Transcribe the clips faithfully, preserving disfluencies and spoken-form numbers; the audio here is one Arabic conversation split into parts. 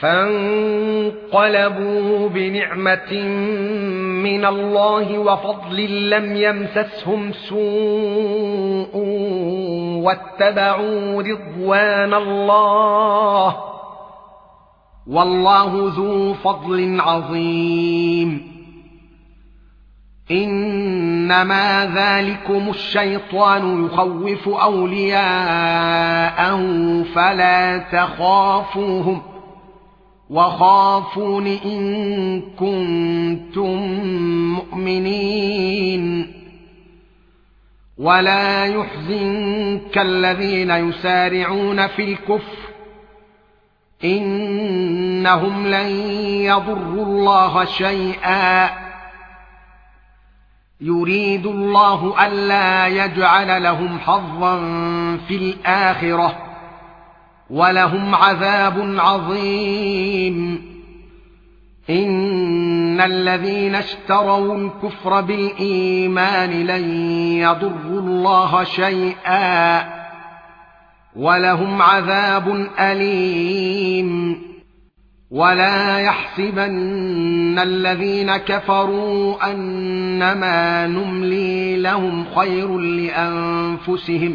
فانقلبوا بنعمة من الله وفضل لم يمسسهم سوء واتبعوا رضوان الله والله ذو فضل عظيم. إنما ذلكم الشيطان يخوف أولياءه فلا تخافوهم وخافون إن كنتم مؤمنين. ولا يحزنك الذين يسارعون في الكفر إنهم لن يضروا الله شيئا يريد الله ألا يجعل لهم حظا في الآخرة ولهم عذاب عظيم. إن الذين اشتروا الكفر بالإيمان لن يضروا الله شيئا ولهم عذاب أليم. ولا يحسبن الذين كفروا أنما نملي لهم خير لأنفسهم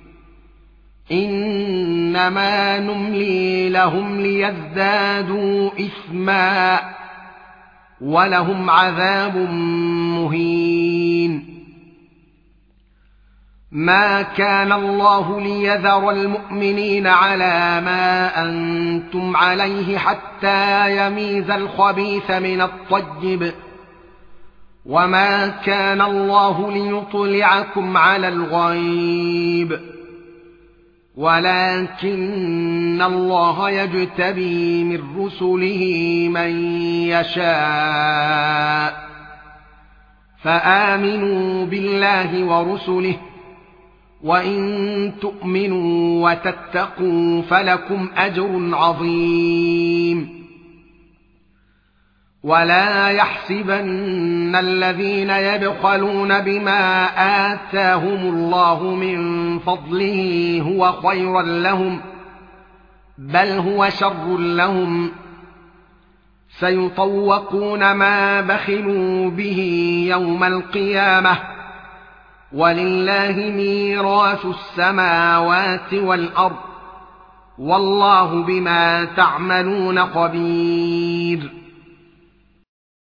إنما نملي لهم ليزدادوا إثما ولهم عذاب مهين. ما كان الله ليذر المؤمنين على ما أنتم عليه حتى يميز الخبيث من الطيب وما كان الله ليطلعكم على الغيب ولكن الله يجتبي من رسله من يشاء فآمنوا بالله ورسله وإن تؤمنوا وتتقوا فلكم أجر عظيم. ولا يحسبن الذين يبخلون بما آتاهم الله من فضله هو خيرا لهم بل هو شر لهم سيطوقون ما بخلوا به يوم القيامة ولله ميراث السماوات والأرض والله بما تعملون خبير.